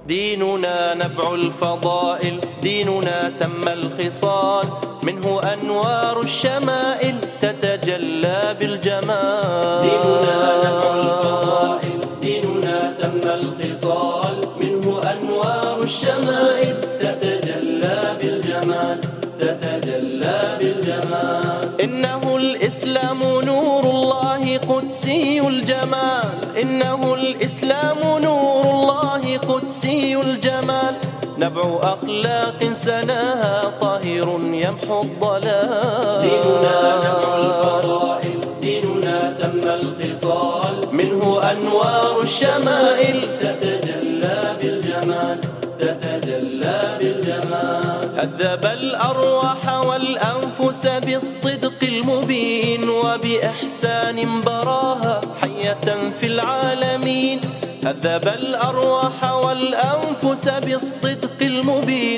ديننا نبع الفضائل، ديننا تم الخصال، منه أنوار الشمائل تتجلى بالجمال. ديننا نبع الفضائل، ديننا تم الخصال، منه أنوار الشمائل تتجلى بالجمال، تتجلى بالجمال. إنه الإسلام نور الله قدسي الجمال، إنه الإسلام نور الله قدسي الجمال، نبع أخلاق سناها طاهر يمحو الضلال. ديننا نبع الفضائل، ديننا تم الخصال، منه أنوار الشمائل تتجلى بالجمال، تتجلى بالجمال. هذب الأرواح والأنفس بالصدق المبين، وبإحسان براها حية في العالمين. هذب الأرواح والأنفس بالصدق المبين،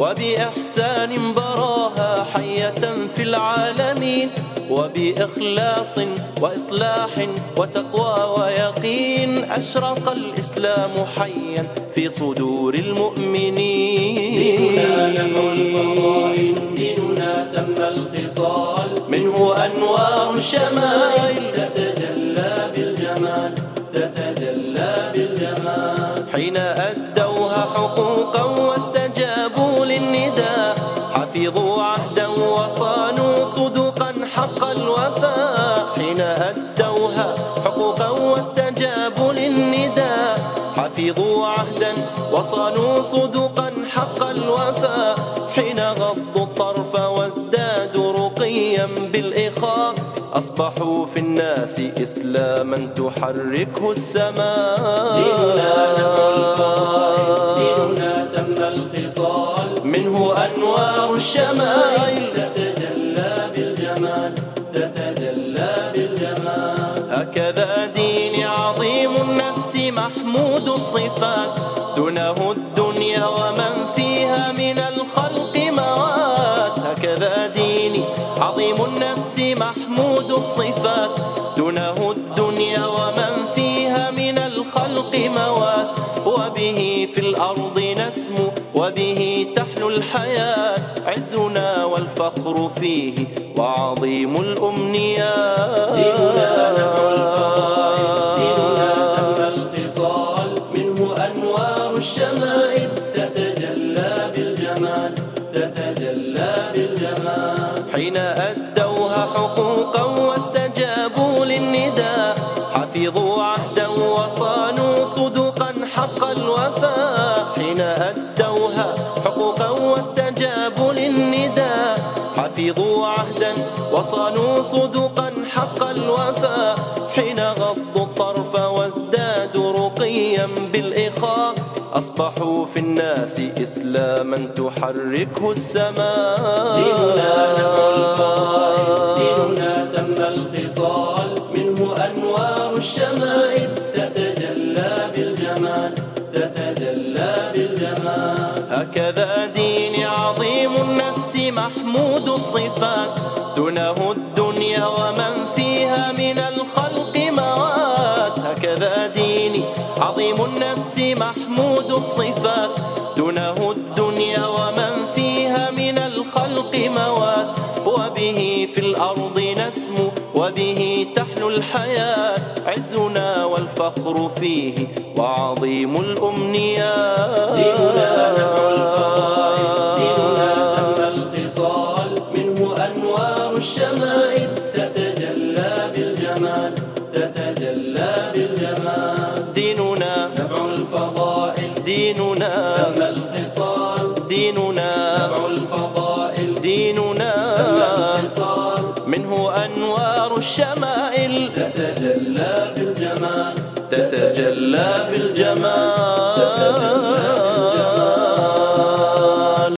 وبإحسان براها حية في العالمين. وبإخلاص وإصلاح وتقوى ويقين أشرق الإسلام حيا في صدور المؤمنين. ديننا نبع الفضائل، ديننا تم الخصال، منه أنوار الشمائل تتجلى بالجمال، تتجلى بالجمال. حين أدوها حقوقا واستجابوا للنداء، حفظوا عهدا وصانوا صدقا حق الوفاء. حين أدوها حقوقا واستجابوا للنداء، حفظوا عهدا وصانوا صدقا حق الوفاء. حين غضوا الطرف وازدادوا رقيا بالإخاء، أصبحوا في الناس إسلاما تحركه السماء. ديننا نبع الفضائل، ديننا تم الخصال، منه أنوار الشمائل تتجلى بالجمال، تتجلى بالجمال. هكذا دين عظيم النفس محمود الصفات، دونه الدنيا ومن فيها من الخلق موات. هكذا دين عظيم النفس محمود الصفات، دونه الدنيا ومن فيها من الخلق موات. وبه في الأرض نسمو، وبه تحلو الحياة، عزنا والفخر فيه وعظيم الأمنيات. ديننا نبع الفضائل، ديننا تم الخصال، منه أنوار الشمائل تتجلى بالجمال، تتجلى بالجمال. حين أدوها حقوقا واستجابوا للنداء، حفظوا عهدا وصانوا صدقا حق الوفاء. حين أدوها حقوقا واستجابوا للنداء، حفظوا عهدا وصانوا صدقا حق الوفاء. حين غضوا الطرف وازدادوا رقيا بالإخاء، أصبحوا في الناس إسلاما تحركه السماء. ديننا نبع الفضائل، ديننا تم الخصال، منه أنوار الشمائل تتجلى بالجمال، تتجلى بالجمال. هكذا دين عظيم النفس محمود الصفات، دونه الدنيا ومن فيها من الخلق موات. هكذا دين عظيم النفس محمود الصفات، دونه الدنيا ومن فيها من الخلق موات. وبه في الأرض نسمو، وبه تحلو الحياة، عزنا والفخر فيه وعظيم الأمنيات. ديننا نبع الفضائل، ديننا تم الخصال، منه أنوار الشمائل تتجلى بالجمال، تتجلى بالجمال. ديننا نبع الفضائل، ديننا تم الخصال، ديننا نبع الفضائل، ديننا تم الخصال، منه أنوار الشمائل تتجلى بالجمال، تتجلى بالجمال.